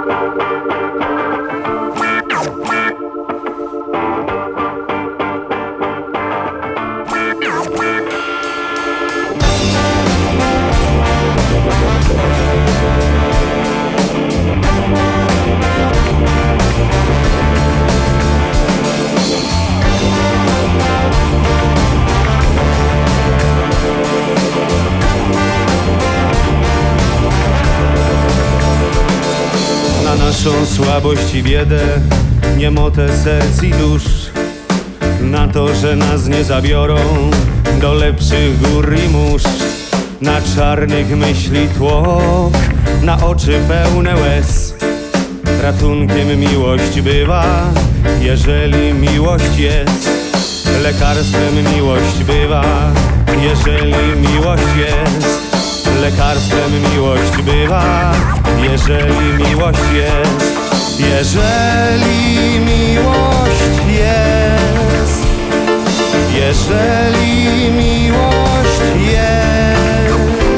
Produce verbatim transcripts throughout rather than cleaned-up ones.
Naszą słabość i biedę, niemotę serc i dusz, na to, że nas nie zabiorą do lepszych gór i mórz, na czarnych myśli tłok, na oczy pełne łez. Ratunkiem miłość bywa, jeżeli miłość jest. Lekarstwem miłość bywa, jeżeli miłość jest. Lekarstwem miłość bywa, jeżeli miłość jest. Jeżeli miłość jest. Jeżeli miłość jest.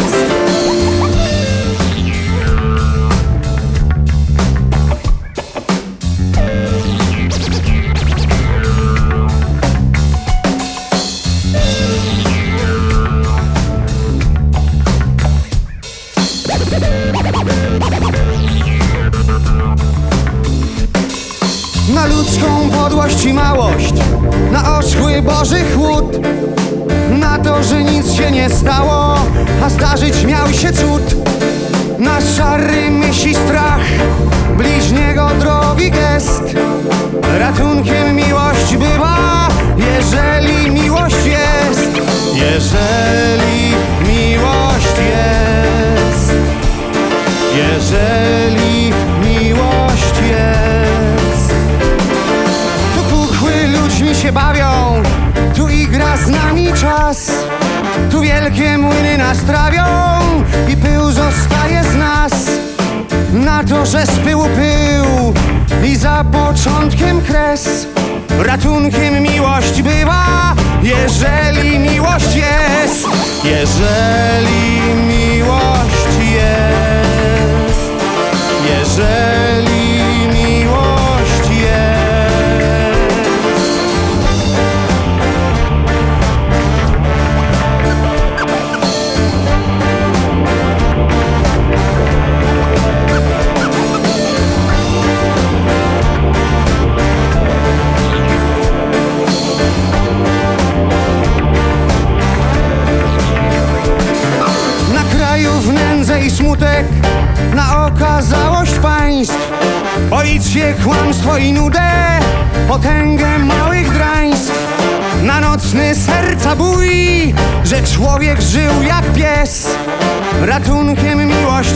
Na ludzką podłość i małość, na oschły Boży chłód, na to, że nic się nie stało, a zdarzyć miał się cud. Na szary myśli strach, bliźniego drogi gest. Ratunkiem miłość bywa, jeżeli miłość jest. Jeżeli miłość jest. Jeżeli miłość jest. Tu kukły ludźmi się bawią, tu igra z nami czas. Tu wielkie młyny nas trawią i pył zostaje z nas. Na to, że z pyłu pył i za początkiem kres. Ratunkiem miłość bywa, jeżeli miłość jest. Jeżeli miłość jest. Jeżeli miłość jest. W nędzę i smutek, na okazałość państw, policję, kłamstwo i nudę, potęgę małych draństw. Na nocny serca bój, że człowiek żył jak pies. Ratunkiem miłość